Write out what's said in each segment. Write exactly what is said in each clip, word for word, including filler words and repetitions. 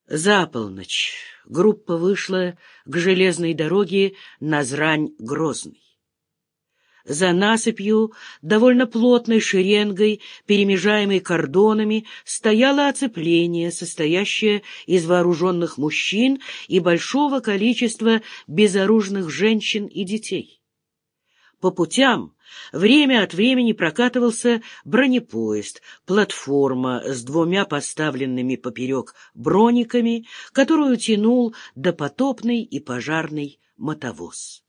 За полночь группа вышла к железной дороге Назрань-Грозный. За насыпью, довольно плотной шеренгой, перемежаемой кордонами, стояло оцепление, состоящее из вооруженных мужчин и большого количества безоружных женщин и детей. По путям время от времени прокатывался бронепоезд, платформа с двумя поставленными поперек брониками, которую тянул допотопный и пожарный мотовоз.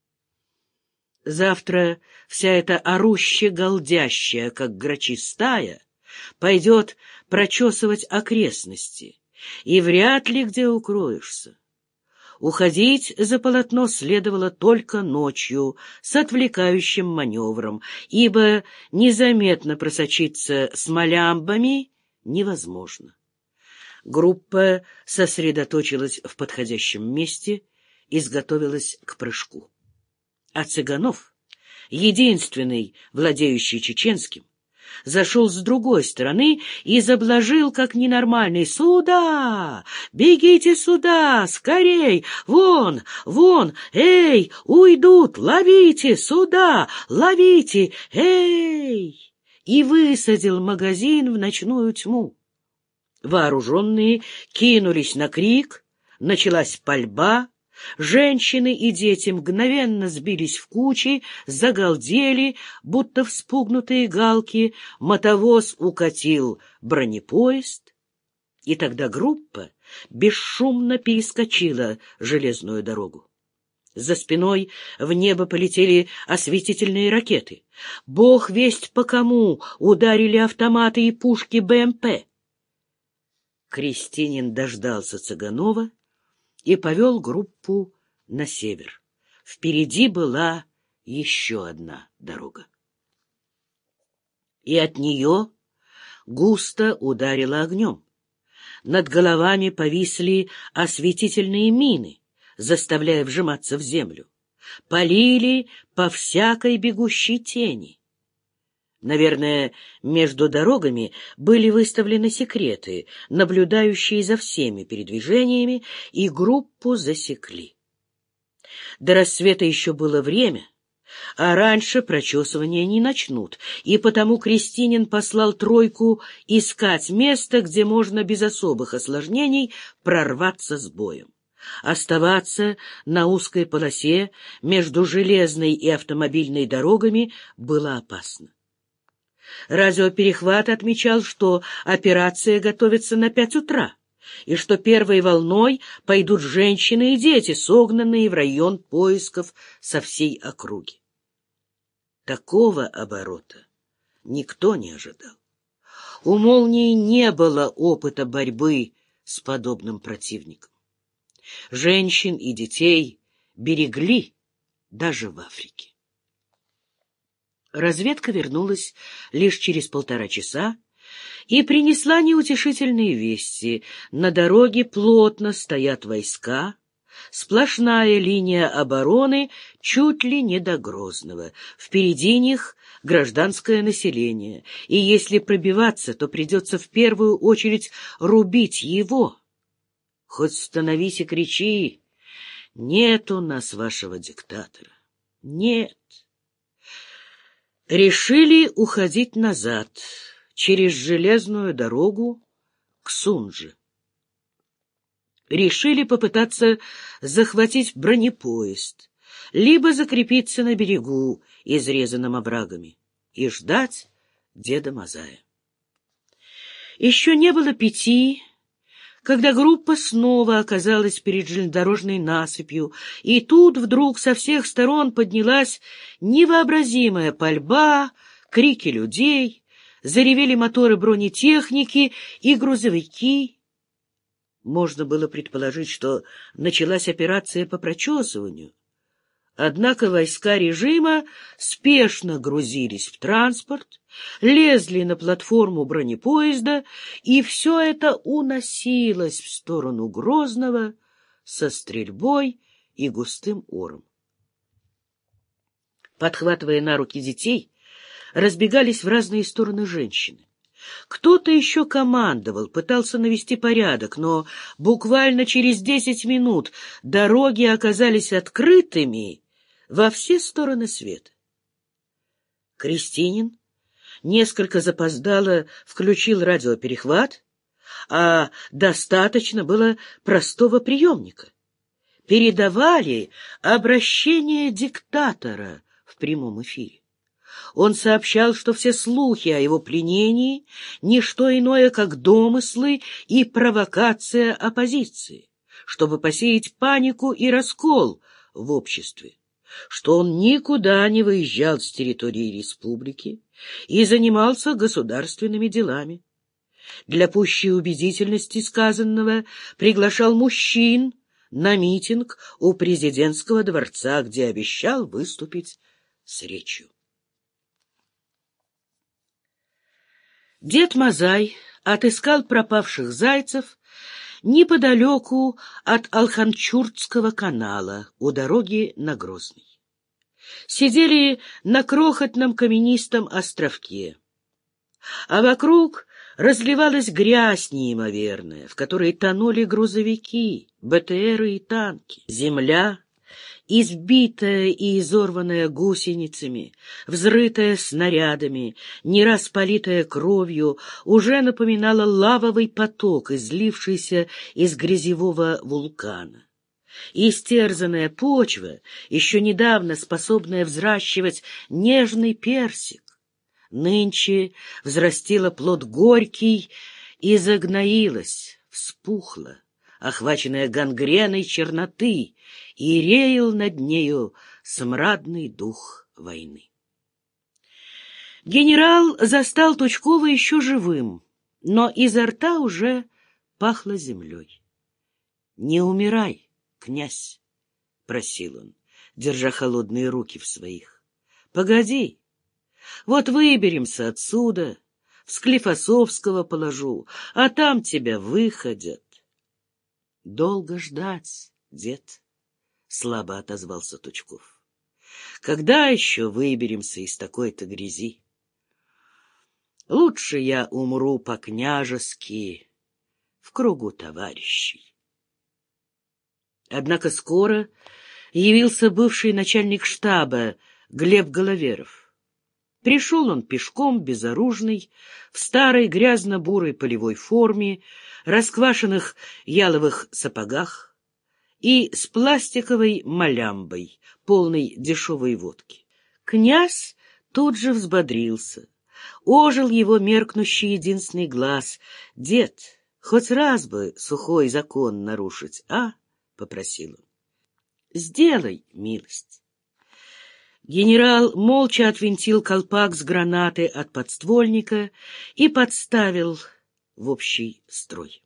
Завтра вся эта орущая-галдящая, как грачи стая, пойдет прочесывать окрестности, и вряд ли где укроешься. Уходить за полотно следовало только ночью с отвлекающим маневром, ибо незаметно просочиться с малямбами невозможно. Группа сосредоточилась в подходящем месте и изготовилась к прыжку. А Цыганов, единственный владеющий чеченским, зашел с другой стороны и заблажил, как ненормальный: «Сюда! Бегите сюда! Скорей! Вон! Вон! Эй! Уйдут! Ловите! Сюда! Ловите! Эй!» И высадил магазин в ночную тьму. Вооруженные кинулись на крик, началась пальба. Женщины и дети мгновенно сбились в кучи, загалдели, будто вспугнутые галки, мотовоз укатил бронепоезд, и тогда группа бесшумно перескочила железную дорогу. За спиной в небо полетели осветительные ракеты. Бог весть по кому ударили автоматы и пушки БМП. Крестинин дождался Цыганова и повел группу на север. Впереди была еще одна дорога. И от нее густо ударило огнем. Над головами повисли осветительные мины, заставляя вжиматься в землю. Полили по всякой бегущей тени. Наверное, между дорогами были выставлены секреты, наблюдающие за всеми передвижениями, и группу засекли. До рассвета еще было время, а раньше прочесывания не начнут, и потому Крестинин послал тройку искать место, где можно без особых осложнений прорваться с боем. Оставаться на узкой полосе между железной и автомобильной дорогами было опасно. Радиоперехват отмечал, что операция готовится на пять утра, и что первой волной пойдут женщины и дети, согнанные в район поисков со всей округи. Такого оборота никто не ожидал. У «Молнии» не было опыта борьбы с подобным противником. Женщин и детей берегли даже в Африке. Разведка вернулась лишь через полтора часа и принесла неутешительные вести. На дороге плотно стоят войска, сплошная линия обороны чуть ли не до Грозного. Впереди них гражданское население, и если пробиваться, то придется в первую очередь рубить его. Хоть становись и кричи: «Нет у нас вашего диктатора! Нет!» Решили уходить назад, через железную дорогу к Сунже. Решили попытаться захватить бронепоезд, либо закрепиться на берегу, изрезанном оврагами, и ждать деда Мазая. Еще не было пяти, когда группа снова оказалась перед железнодорожной насыпью, и тут вдруг со всех сторон поднялась невообразимая пальба, крики людей, заревели моторы бронетехники и грузовики. Можно было предположить, что началась операция по прочесыванию. Однако войска режима спешно грузились в транспорт, лезли на платформу бронепоезда, и все это уносилось в сторону Грозного со стрельбой и густым ором. Подхватывая на руки детей, разбегались в разные стороны женщины. Кто-то еще командовал, пытался навести порядок, но буквально через десять минут дороги оказались открытыми во все стороны света. Крестинин несколько запоздало включил радиоперехват, а достаточно было простого приемника. Передавали обращение диктатора в прямом эфире. Он сообщал, что все слухи о его пленении — не что иное, как домыслы и провокация оппозиции, чтобы посеять панику и раскол в обществе, что он никуда не выезжал с территории республики и занимался государственными делами. Для пущей убедительности сказанного приглашал мужчин на митинг у президентского дворца, где обещал выступить с речью. Дед Мазай отыскал пропавших зайцев неподалеку от Алханчуртского канала у дороги на Грозный. Сидели на крохотном каменистом островке, а вокруг разливалась грязь неимоверная, в которой тонули грузовики, БТРы и танки. Земля, избитая и изорванная гусеницами, взрытая снарядами, не раз политая кровью, уже напоминала лавовый поток, излившийся из грязевого вулкана. Истерзанная почва, еще недавно способная взращивать нежный персик, нынче взрастила плод горький и загноилась, вспухла, охваченная гангреной черноты, и реял над нею смрадный дух войны. Генерал застал Тучкова еще живым, но изо рта уже пахло землей. — Не умирай, князь, — просил он, держа холодные руки в своих. — Погоди. Вот выберемся отсюда, в Склифосовского положу, а там тебя выходят. — Долго ждать, дед, — слабо отозвался Тучков. — Когда еще выберемся из такой-то грязи? Лучше я умру по-княжески, в кругу товарищей. Однако скоро явился бывший начальник штаба Глеб Головеров. Пришел он пешком, безоружный, в старой грязно-бурой полевой форме, расквашенных яловых сапогах и с пластиковой малямбой, полной дешевой водки. Князь тут же взбодрился. Ожил его меркнущий единственный глаз. — Дед, хоть раз бы сухой закон нарушить, а? — попросил он. — Сделай милость. Генерал молча отвинтил колпак с гранаты от подствольника и подставил в общий строй.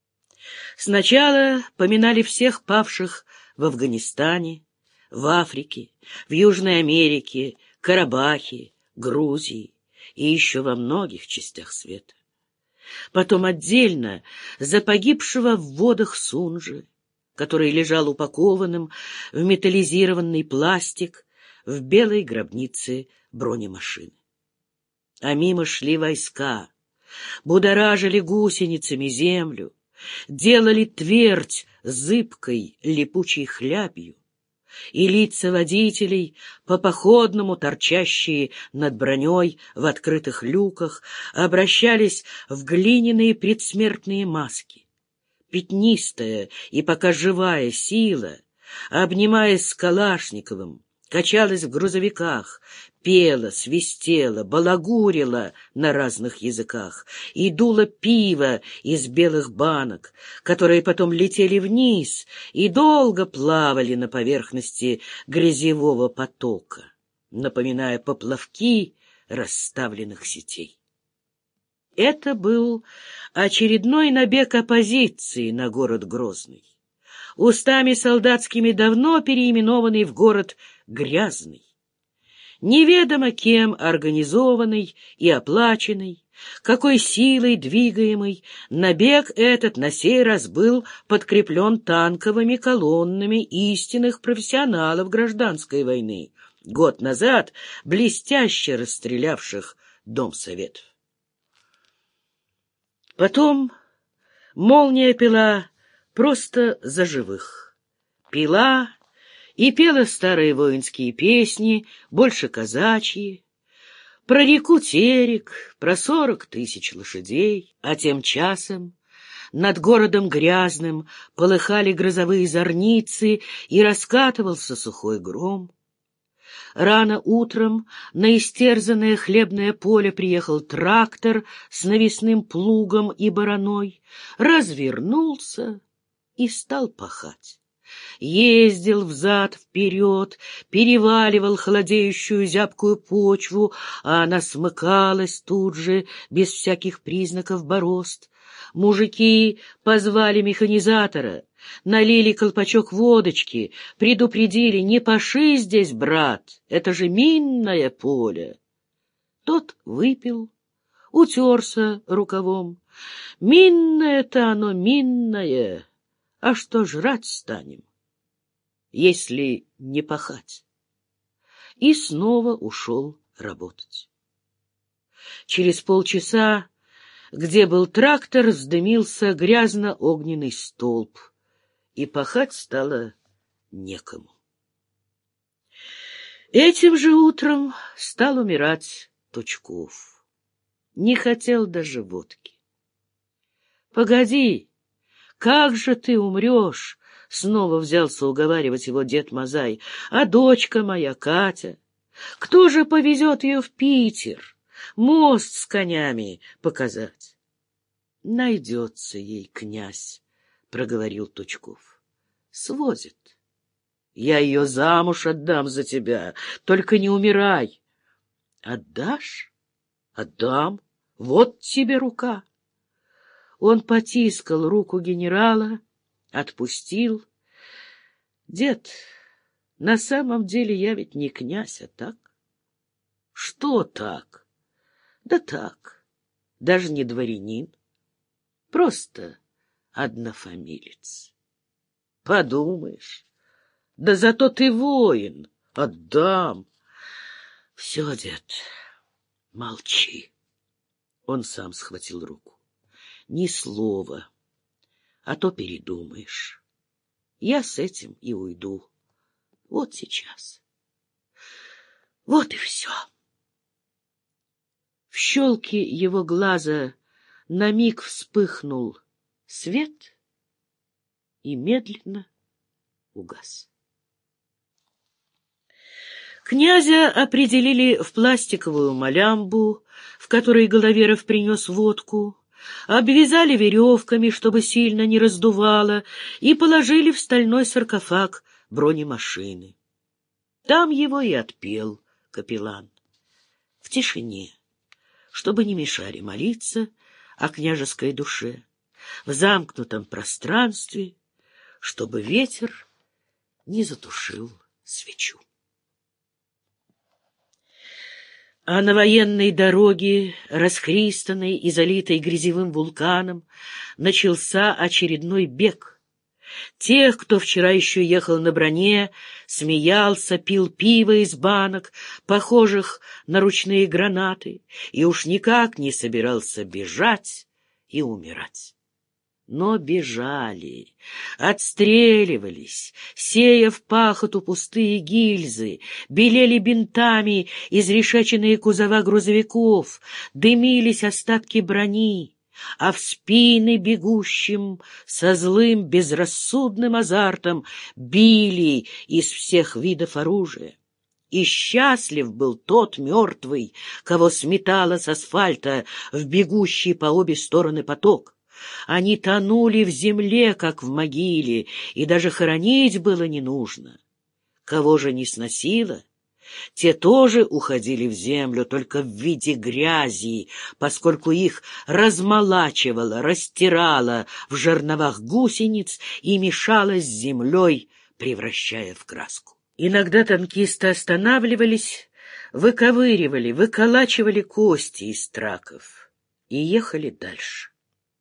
Сначала поминали всех павших в Афганистане, в Африке, в Южной Америке, Карабахе, Грузии и еще во многих частях света. Потом отдельно за погибшего в водах Сунжи, который лежал упакованным в металлизированный пластик в белой гробнице бронемашины. А мимо шли войска, будоражили гусеницами землю, делали твердь зыбкой липучей хлябью, и лица водителей, по походному торчащие над броней в открытых люках, обращались в глиняные предсмертные маски. Пятнистая и пока живая сила, обнимаясь с Калашниковым, качалась в грузовиках, пела, свистела, балагурила на разных языках и дула пиво из белых банок, которые потом летели вниз и долго плавали на поверхности грязевого потока, напоминая поплавки расставленных сетей. Это был очередной набег оппозиции на город Грозный, устами солдатскими давно переименованный в город Грязный, неведомо кем организованный и оплаченный, какой силой двигаемый, набег этот на сей раз был подкреплен танковыми колоннами истинных профессионалов гражданской войны, год назад блестяще расстрелявших Дом Советов. Потом молния пила просто за живых. Пила и пела старые воинские песни, больше казачьи, про реку Терек, про сорок тысяч лошадей, а тем часом над городом грязным полыхали грозовые зорницы, и раскатывался сухой гром. Рано утром на истерзанное хлебное поле приехал трактор с навесным плугом и бараной, развернулся и стал пахать. Ездил взад-вперед, переваливал холодеющую зябкую почву, а она смыкалась тут же, без всяких признаков борозд. Мужики позвали механизатора, налили колпачок водочки, предупредили: «Не паши здесь, брат, это же минное поле». Тот выпил, утерся рукавом. «Минное-то оно минное, а что жрать станем, если не пахать?» И снова ушел работать. Через полчаса, где был трактор, вздымился грязно-огненный столб, и пахать стало некому. Этим же утром стал умирать Тучков. Не хотел даже водки. «Погоди, как же ты умрешь?» — снова взялся уговаривать его дед Мазай. «А дочка моя, Катя, кто же повезет ее в Питер? Мост с конями показать». «Найдется ей князь», — проговорил Тучков. «Свозит. Я ее замуж отдам за тебя, только не умирай». «Отдашь? Отдам. Вот тебе рука». Он потискал руку генерала, отпустил. «Дед, на самом деле я ведь не князь, а так». «Что так?» «Да так, даже не дворянин, просто однофамилец». «Подумаешь, да зато ты воин, отдам». «Все, дед, молчи». Он сам схватил руку. «Ни слова, а то передумаешь. Я с этим и уйду. Вот сейчас. Вот и все». В щелке его глаза на миг вспыхнул свет и медленно угас. Князя определили в пластиковую малямбу, в которой Головеров принес водку, обвязали веревками, чтобы сильно не раздувало, и положили в стальной саркофаг бронемашины. Там его и отпел капеллан. В тишине, чтобы не мешали молиться о княжеской душе, в замкнутом пространстве, чтобы ветер не затушил свечу. А на военной дороге, расхристанной и залитой грязевым вулканом, начался очередной бег. Тех, кто вчера еще ехал на броне, смеялся, пил пиво из банок, похожих на ручные гранаты, и уж никак не собирался бежать и умирать. Но бежали, отстреливались, сея в пахоту пустые гильзы, белели бинтами изрешеченные кузова грузовиков, дымились остатки брони, а в спины бегущим со злым безрассудным азартом били из всех видов оружия. И счастлив был тот мертвый, кого сметало с асфальта в бегущий по обе стороны поток. Они тонули в земле, как в могиле, и даже хоронить было не нужно. Кого же не сносило, те тоже уходили в землю, только в виде грязи, поскольку их размолачивало, растирало в жерновах гусениц и мешало с землей, превращая в краску. Иногда танкисты останавливались, выковыривали, выколачивали кости из траков и ехали дальше.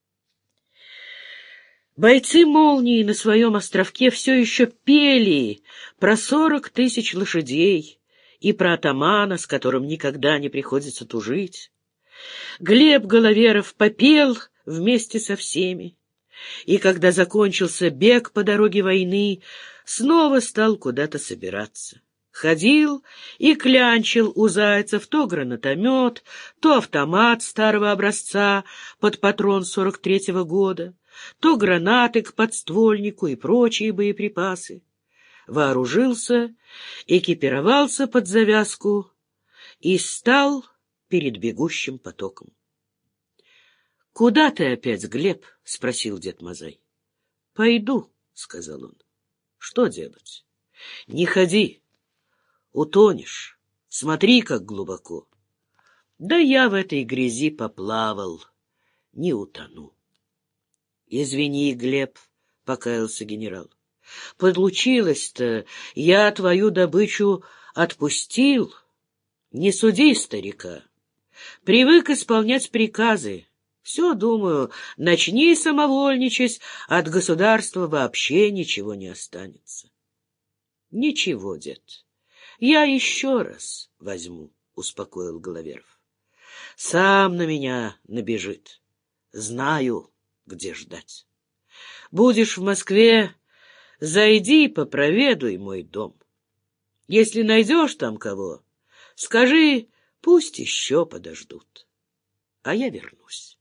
Бойцы «Молнии» на своем островке все еще пели про сорок тысяч лошадей и про атамана, с которым никогда не приходится тужить. Глеб Головеров попел вместе со всеми, и когда закончился бег по дороге войны, снова стал куда-то собираться. Ходил и клянчил у зайцев то гранатомет, то автомат старого образца под патрон сорок третьего года, то гранаты к подствольнику и прочие боеприпасы. Вооружился, экипировался под завязку и стал перед бегущим потоком. — Куда ты опять, Глеб? — спросил дед Мазай. — Пойду, — сказал он. — Что делать? — Не ходи. Утонешь. Смотри, как глубоко. Да я в этой грязи поплавал. Не утону. — Извини, Глеб, — покаялся генерал. — Получилось-то, я твою добычу отпустил. Не суди старика. Привык исполнять приказы. Все, думаю, начни самовольничать, от государства вообще ничего не останется. — Ничего, дед. Я еще раз возьму, — успокоил Головеров. Сам на меня набежит. Знаю, где ждать. Будешь в Москве, зайди и попроведуй мой дом. Если найдешь там кого, скажи, пусть еще подождут. А я вернусь.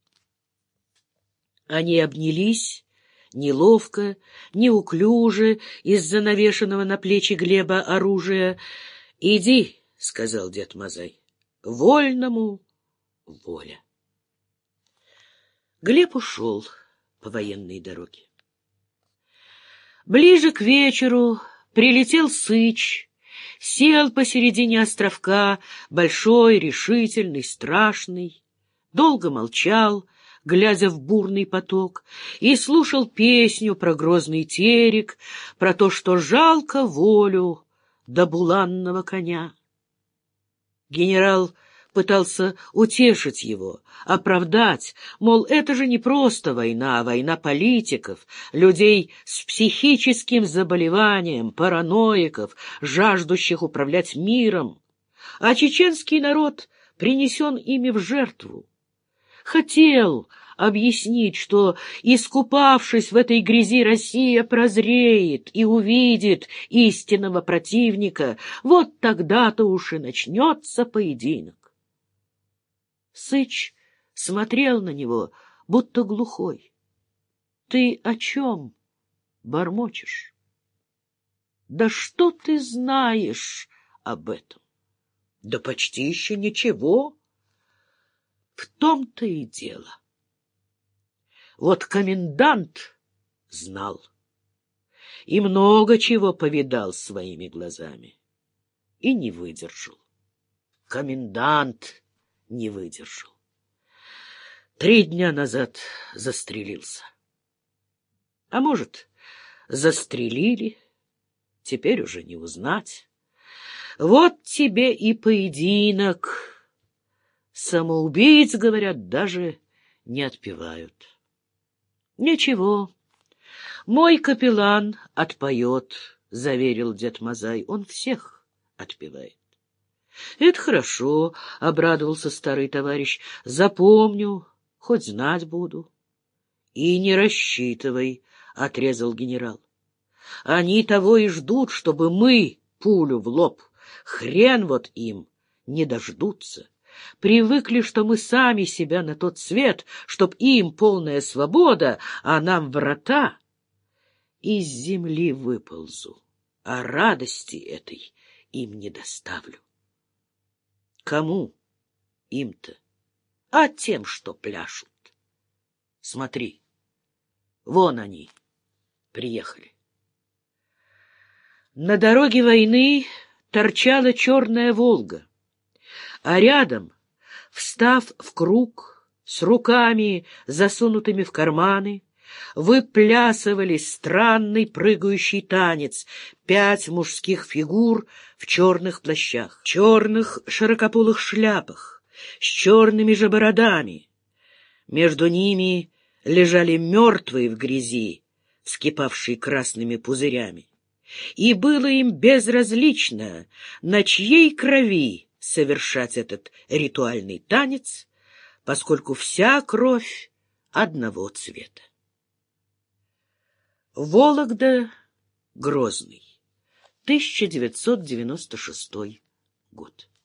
Они обнялись, неловко, неуклюже, из-за навешанного на плечи Глеба оружия. — Иди, — сказал дед Мазай, — вольному воля. Глеб ушел по военной дороге. Ближе к вечеру прилетел Сыч, сел посередине островка, большой, решительный, страшный, долго молчал, глядя в бурный поток, и слушал песню про грозный терек, про то, что жалко волю до буланного коня. Генерал пытался утешить его, оправдать, мол, это же не просто война, а война политиков, людей с психическим заболеванием, параноиков, жаждущих управлять миром, а чеченский народ принесен ими в жертву. Хотел объяснить, что, искупавшись в этой грязи, Россия прозреет и увидит истинного противника. Вот тогда-то уж и начнется поединок. Сыч смотрел на него, будто глухой. — Ты о чем бормочешь? — Да что ты знаешь об этом? — Да почти еще ничего. В том-то и дело. Вот комендант знал и много чего повидал своими глазами и не выдержал. Комендант не выдержал. Три дня назад застрелился. А может, застрелили, теперь уже не узнать. Вот тебе и поединок. Самоубийц, говорят, даже не отпевают. Ничего, мой капеллан отпоет, — заверил дед Мазай. Он всех отпевает. — Это хорошо, — обрадовался старый товарищ. — Запомню, хоть знать буду. — И не рассчитывай, — отрезал генерал. — Они того и ждут, чтобы мы пулю в лоб. Хрен вот им не дождутся. Привыкли, что мы сами себя на тот свет, чтоб им полная свобода, а нам врата. Из земли выползу, а радости этой им не доставлю. Кому им-то? А тем, что пляшут. Смотри, вон они приехали. На дороге войны торчала черная «Волга», а рядом, встав в круг, с руками, засунутыми в карманы, выплясывали странный прыгающий танец пять мужских фигур в черных плащах, черных широкополых шляпах, с черными же бородами. Между ними лежали мертвые в грязи, вскипавшие красными пузырями. И было им безразлично, на чьей крови совершать этот ритуальный танец, поскольку вся кровь одного цвета. Вологда, Грозный, тысяча девятьсот девяносто шестой год.